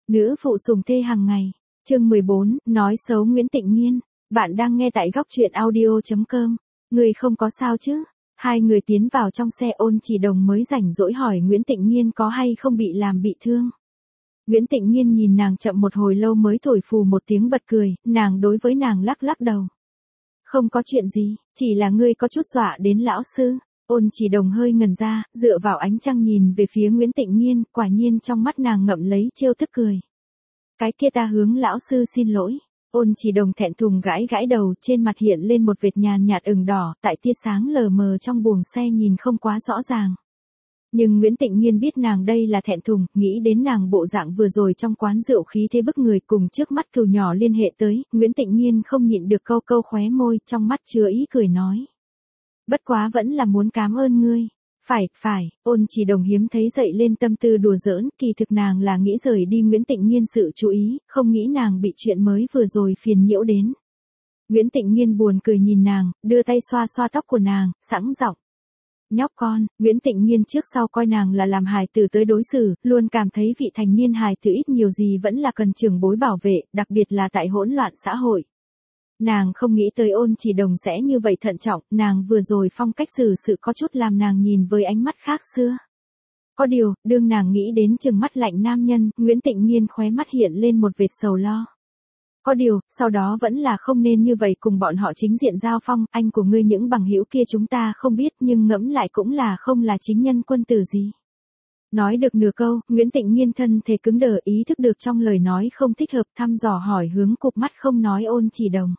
Nữ phụ sùng thê hàng ngày. Chương 14, nói xấu Nguyễn Tịnh Nghiên. Bạn đang nghe tại góc truyện audio.com. Người không có sao chứ? Hai người tiến vào trong xe, Ôn Chỉ Đồng mới rảnh rỗi hỏi Nguyễn Tịnh Nghiên có hay không bị làm bị thương. Nguyễn Tịnh Nghiên nhìn nàng chậm một hồi lâu mới thổi phù một tiếng bật cười, nàng đối với nàng lắc lắc đầu. Không có chuyện gì, chỉ là ngươi có chút dọa đến lão sư. Ôn Chỉ Đồng hơi ngần ra, dựa vào ánh trăng nhìn về phía Nguyễn Tịnh Nghiên, quả nhiên trong mắt nàng ngậm lấy trêu tức cười. Cái kia ta hướng lão sư xin lỗi. Ôn Chỉ Đồng thẹn thùng gãi gãi đầu, trên mặt hiện lên một vệt nhàn nhạt ửng đỏ, tại tia sáng lờ mờ trong buồng xe nhìn không quá rõ ràng. Nhưng Nguyễn Tịnh Nghiên biết nàng đây là thẹn thùng, nghĩ đến nàng bộ dạng vừa rồi trong quán rượu khí thế bức người cùng trước mắt cừu nhỏ liên hệ tới, Nguyễn Tịnh Nghiên không nhịn được câu câu khóe môi, trong mắt chứa ý cười nói. Bất quá vẫn là muốn cảm ơn ngươi. Phải, Ôn Chỉ Đồng hiếm thấy dậy lên tâm tư đùa giỡn, kỳ thực nàng là nghĩ rời đi Nguyễn Tịnh Nghiên sự chú ý, không nghĩ nàng bị chuyện mới vừa rồi phiền nhiễu đến. Nguyễn Tịnh Nghiên buồn cười nhìn nàng, đưa tay xoa xoa tóc của nàng, sẵn giọng. Nhóc con, Nguyễn Tịnh Nghiên trước sau coi nàng là làm hài tử tới đối xử, luôn cảm thấy vị thành niên hài tử ít nhiều gì vẫn là cần trưởng bối bảo vệ, đặc biệt là tại hỗn loạn xã hội. Nàng không nghĩ tới Ôn Chỉ Đồng sẽ như vậy thận trọng, nàng vừa rồi phong cách xử sự có chút làm nàng nhìn với ánh mắt khác xưa. Có điều, đương nàng nghĩ đến chừng mắt lạnh nam nhân, Nguyễn Tịnh Nghiên khóe mắt hiện lên một vệt sầu lo. Có điều, sau đó vẫn là không nên như vậy cùng bọn họ chính diện giao phong, anh của ngươi những bằng hữu kia chúng ta không biết nhưng ngẫm lại cũng là không là chính nhân quân tử gì. Nói được nửa câu, Nguyễn Tịnh Nghiên thân thể cứng đờ, ý thức được trong lời nói không thích hợp, thăm dò hỏi hướng cụp mắt không nói Ôn Chỉ Đồng.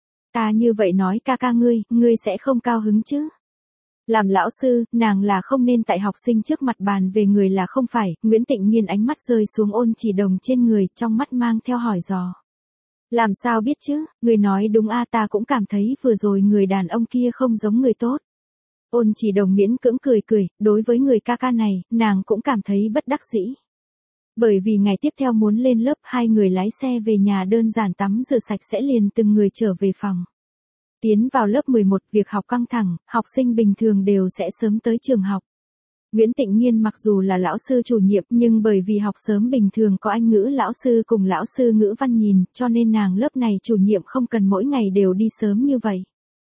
Ta như vậy nói ca ca ngươi sẽ không cao hứng chứ? Làm lão sư, nàng là không nên tại học sinh trước mặt bàn về người là không phải. Nguyễn Tịnh Nghiên ánh mắt rơi xuống Ôn Chỉ Đồng trên người, trong mắt mang theo hỏi dò. Làm sao biết chứ, người nói đúng a, ta cũng cảm thấy vừa rồi người đàn ông kia không giống người tốt. Ôn Chỉ Đồng miễn cưỡng cười, đối với người ca ca này, nàng cũng cảm thấy bất đắc dĩ. Bởi vì ngày tiếp theo muốn lên lớp, hai người lái xe về nhà đơn giản tắm rửa sạch sẽ liền từng người trở về phòng. Tiến vào lớp 11, việc học căng thẳng, học sinh bình thường đều sẽ sớm tới trường học. Nguyễn Tịnh Nghiên mặc dù là lão sư chủ nhiệm nhưng bởi vì học sớm bình thường có Anh ngữ lão sư cùng lão sư ngữ văn nhìn, cho nên nàng lớp này chủ nhiệm không cần mỗi ngày đều đi sớm như vậy.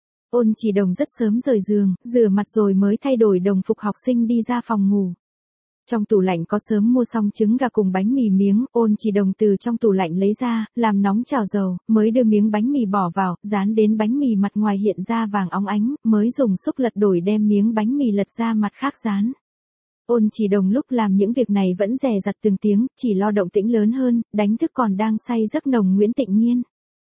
Ôn Chỉ Đồng rất sớm rời giường, rửa mặt rồi mới thay đổi đồng phục học sinh đi ra phòng ngủ. Trong tủ lạnh có sớm mua xong trứng gà cùng bánh mì miếng, Ôn Chỉ Đồng từ trong tủ lạnh lấy ra, làm nóng chảo dầu, mới đưa miếng bánh mì bỏ vào, dán đến bánh mì mặt ngoài hiện ra vàng óng ánh, mới dùng xúc lật đổi đem miếng bánh mì lật ra mặt khác dán. Ôn Chỉ Đồng lúc làm những việc này vẫn dè dặt từng tiếng, chỉ lo động tĩnh lớn hơn, đánh thức còn đang say giấc nồng Nguyễn Tịnh Nghiên.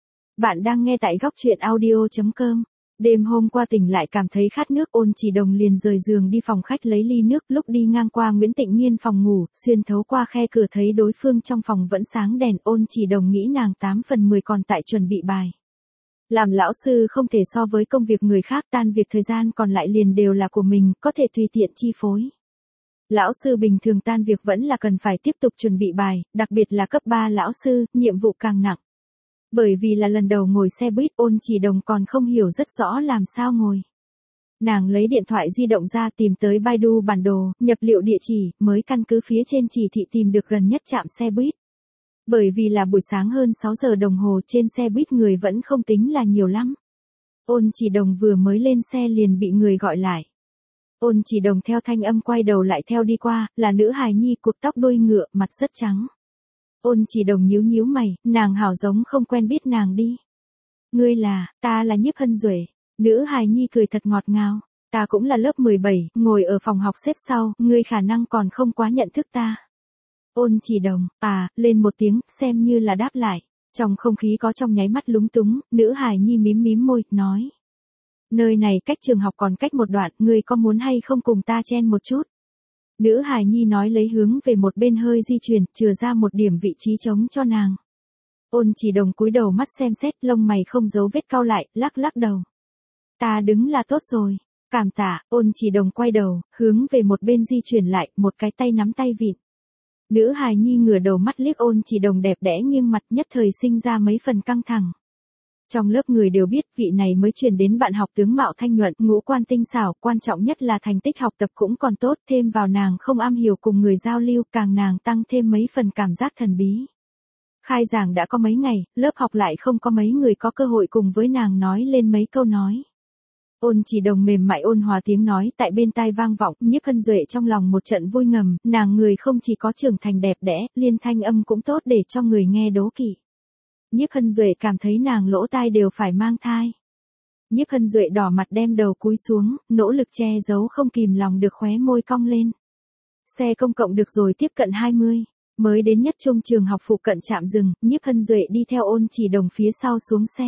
Bạn đang nghe tại góc truyện audio.com. Đêm hôm qua tỉnh lại cảm thấy khát nước, Ôn Chỉ Đồng liền rời giường đi phòng khách lấy ly nước, lúc đi ngang qua Nguyễn Tịnh Nghiên phòng ngủ, xuyên thấu qua khe cửa thấy đối phương trong phòng vẫn sáng đèn, Ôn Chỉ Đồng nghĩ nàng 8 phần 10 còn tại chuẩn bị bài. Làm lão sư không thể so với công việc người khác, tan việc thời gian còn lại liền đều là của mình, có thể tùy tiện chi phối. Lão sư bình thường tan việc vẫn là cần phải tiếp tục chuẩn bị bài, đặc biệt là cấp 3 lão sư, nhiệm vụ càng nặng. Bởi vì là lần đầu ngồi xe buýt, Ôn Chỉ Đồng còn không hiểu rất rõ làm sao ngồi. Nàng lấy điện thoại di động ra tìm tới Baidu bản đồ, nhập liệu địa chỉ, mới căn cứ phía trên chỉ thị tìm được gần nhất trạm xe buýt. Bởi vì là buổi sáng hơn 6 giờ đồng hồ, trên xe buýt người vẫn không tính là nhiều lắm. Ôn Chỉ Đồng vừa mới lên xe liền bị người gọi lại. Ôn Chỉ Đồng theo thanh âm quay đầu lại theo đi qua, là nữ hài nhi cụp tóc đuôi ngựa, mặt rất trắng. Ôn Chỉ Đồng nhíu mày, nàng hảo giống không quen biết nàng đi. Ngươi là, ta là Nhiếp Hân Duệ. Nữ hài nhi cười thật ngọt ngào. Ta cũng là lớp 17, ngồi ở phòng học xếp sau, ngươi khả năng còn không quá nhận thức ta. Ôn Chỉ Đồng, lên một tiếng, xem như là đáp lại. Trong không khí có trong nháy mắt lúng túng, nữ hài nhi mím môi, nói. Nơi này cách trường học còn cách một đoạn, ngươi có muốn hay không cùng ta chen một chút? Nữ hài nhi nói lấy hướng về một bên hơi di chuyển, chừa ra một điểm vị trí trống cho nàng. Ôn Chỉ Đồng cúi đầu mắt xem xét, lông mày không giấu vết cau lại, lắc đầu. Ta đứng là tốt rồi, cảm tạ. Ôn Chỉ Đồng quay đầu, hướng về một bên di chuyển lại, một cái tay nắm tay vịn. Nữ hài nhi ngửa đầu mắt liếc Ôn Chỉ Đồng đẹp đẽ nghiêng mặt, nhất thời sinh ra mấy phần căng thẳng. Trong lớp người đều biết vị này mới truyền đến bạn học tướng mạo thanh nhuận, ngũ quan tinh xảo, quan trọng nhất là thành tích học tập cũng còn tốt, thêm vào nàng không am hiểu cùng người giao lưu, càng nàng tăng thêm mấy phần cảm giác thần bí. Khai giảng đã có mấy ngày, lớp học lại không có mấy người có cơ hội cùng với nàng nói lên mấy câu nói. Ôn Chỉ Đồng mềm mại ôn hòa tiếng nói tại bên tai vang vọng, Nhiếp Hân Duệ trong lòng một trận vui ngầm, nàng người không chỉ có trưởng thành đẹp đẽ, liên thanh âm cũng tốt để cho người nghe đố kỵ. Nhiếp Hân Duệ cảm thấy nàng lỗ tai đều phải mang thai. Nhiếp Hân Duệ đỏ mặt đem đầu cúi xuống, nỗ lực che giấu không kìm lòng được khóe môi cong lên. Xe công cộng được rồi tiếp cận 20, mới đến nhất trung trường học phụ cận trạm dừng, Nhiếp Hân Duệ đi theo Ôn Chỉ Đồng phía sau xuống xe.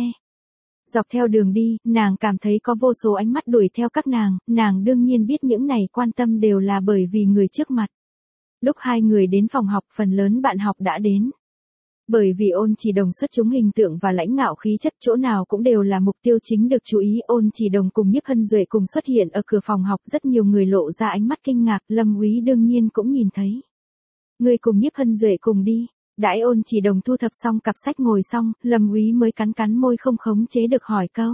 Dọc theo đường đi, nàng cảm thấy có vô số ánh mắt đuổi theo các nàng đương nhiên biết những này quan tâm đều là bởi vì người trước mặt. Lúc hai người đến phòng học, phần lớn bạn học đã đến. Bởi vì Ôn Chỉ Đồng xuất chúng hình tượng và lãnh ngạo khí chất, chỗ nào cũng đều là mục tiêu chính được chú ý. Ôn Chỉ Đồng cùng Nhiếp Hân Duệ cùng xuất hiện ở cửa phòng học, rất nhiều người lộ ra ánh mắt kinh ngạc, Lâm Úy đương nhiên cũng nhìn thấy. Người cùng Nhiếp Hân Duệ cùng đi. Đãi Ôn Chỉ Đồng thu thập xong cặp sách ngồi xong, Lâm Úy mới cắn môi không khống chế được hỏi câu.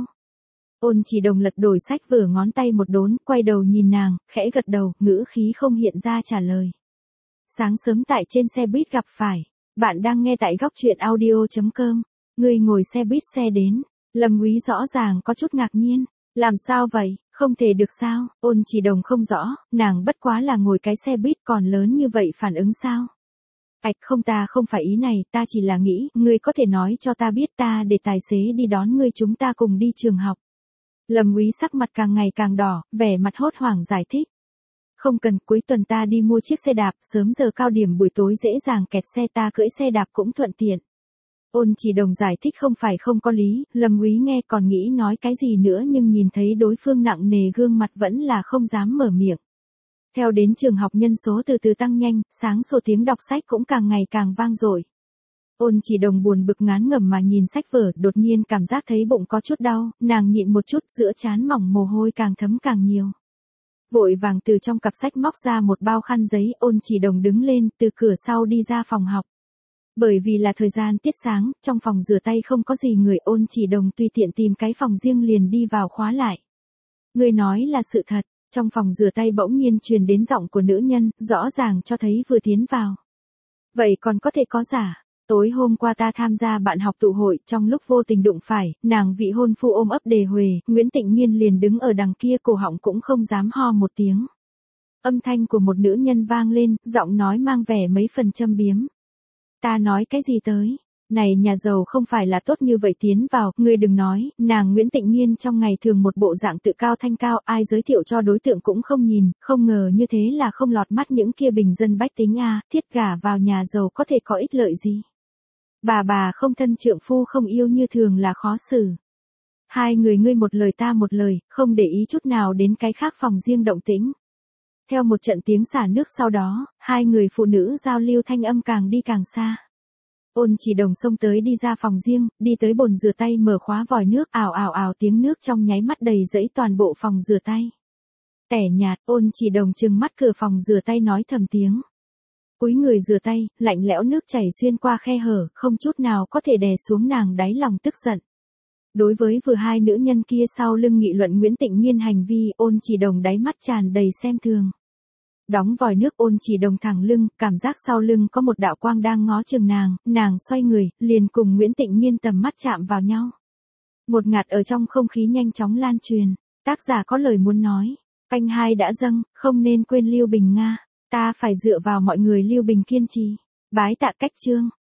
Ôn Chỉ Đồng lật đổi sách vở ngón tay một đốn, quay đầu nhìn nàng, khẽ gật đầu, ngữ khí không hiện ra trả lời. Sáng sớm tại trên xe buýt gặp phải. Bạn đang nghe tại góc truyện audio.com. Người ngồi xe buýt xe đến. Lâm Úy rõ ràng có chút ngạc nhiên. Làm sao vậy, không thể được sao? Ôn Chỉ Đồng không rõ, nàng bất quá là ngồi cái xe buýt còn lớn như vậy phản ứng sao? Không, ta không phải ý này, ta chỉ là nghĩ, ngươi có thể nói cho ta biết ta để tài xế đi đón ngươi chúng ta cùng đi trường học. Lâm Úy sắc mặt càng ngày càng đỏ, vẻ mặt hốt hoảng giải thích. Không cần, cuối tuần ta đi mua chiếc xe đạp, sớm giờ cao điểm buổi tối dễ dàng kẹt xe, ta cưỡi xe đạp cũng thuận tiện. Ôn Chỉ Đồng giải thích không phải không có lý, Lâm Úy nghe còn nghĩ nói cái gì nữa nhưng nhìn thấy đối phương nặng nề gương mặt vẫn là không dám mở miệng. Theo đến trường học nhân số từ từ tăng nhanh, sáng sủa tiếng đọc sách cũng càng ngày càng vang dội. Ôn Chỉ Đồng buồn bực ngán ngẩm mà nhìn sách vở, đột nhiên cảm giác thấy bụng có chút đau, nàng nhịn một chút, giữa trán mỏng mồ hôi càng thấm càng nhiều. Vội vàng từ trong cặp sách móc ra một bao khăn giấy, Ôn Chỉ Đồng đứng lên, từ cửa sau đi ra phòng học. Bởi vì là thời gian tiết sáng, trong phòng rửa tay không có gì người, Ôn Chỉ Đồng tùy tiện tìm cái phòng riêng liền đi vào khóa lại. Người nói là sự thật. Trong phòng rửa tay bỗng nhiên truyền đến giọng của nữ nhân, rõ ràng cho thấy vừa tiến vào. Vậy còn có thể có giả? Tối hôm qua ta tham gia bạn học tụ hội, trong lúc vô tình đụng phải, nàng vị hôn phu ôm ấp đề huề, Nguyễn Tịnh Nhiên liền đứng ở đằng kia, cổ họng cũng không dám ho một tiếng. Âm thanh của một nữ nhân vang lên, giọng nói mang vẻ mấy phần châm biếm. Ta nói cái gì tới? Này nhà giàu không phải là tốt như vậy tiến vào, ngươi đừng nói, nàng Nguyễn Tịnh Nhiên trong ngày thường một bộ dạng tự cao thanh cao, ai giới thiệu cho đối tượng cũng không nhìn, không ngờ như thế là không lọt mắt những kia bình dân bách tính thiết gả vào nhà giàu có thể có ích lợi gì. Bà không thân trượng phu không yêu như thường là khó xử. Hai người ngươi một lời ta một lời, không để ý chút nào đến cái khác phòng riêng động tĩnh. Theo một trận tiếng xả nước sau đó, hai người phụ nữ giao lưu thanh âm càng đi càng xa. Ôn Chỉ Đồng xông tới đi ra phòng riêng, đi tới bồn rửa tay mở khóa vòi nước, ào ào ào tiếng nước trong nháy mắt đầy rẫy toàn bộ phòng rửa tay. Tẻ nhạt, Ôn Chỉ Đồng trừng mắt cửa phòng rửa tay nói thầm tiếng. Cúi người rửa tay, lạnh lẽo nước chảy xuyên qua khe hở, không chút nào có thể đè xuống nàng đáy lòng tức giận. Đối với vừa hai nữ nhân kia sau lưng nghị luận Nguyễn Tịnh Nhiên hành vi, Ôn Chỉ Đồng đáy mắt tràn đầy xem thường. Đóng vòi nước, Ôn Chỉ Đồng thẳng lưng, cảm giác sau lưng có một đạo quang đang ngó chừng nàng xoay người, liền cùng Nguyễn Tịnh Nhiên tầm mắt chạm vào nhau. Một ngạt ở trong không khí nhanh chóng lan truyền, tác giả có lời muốn nói, canh hai đã dâng, không nên quên Lưu Bình Nga, ta phải dựa vào mọi người Lưu Bình kiên trì, bái tạ cách chương.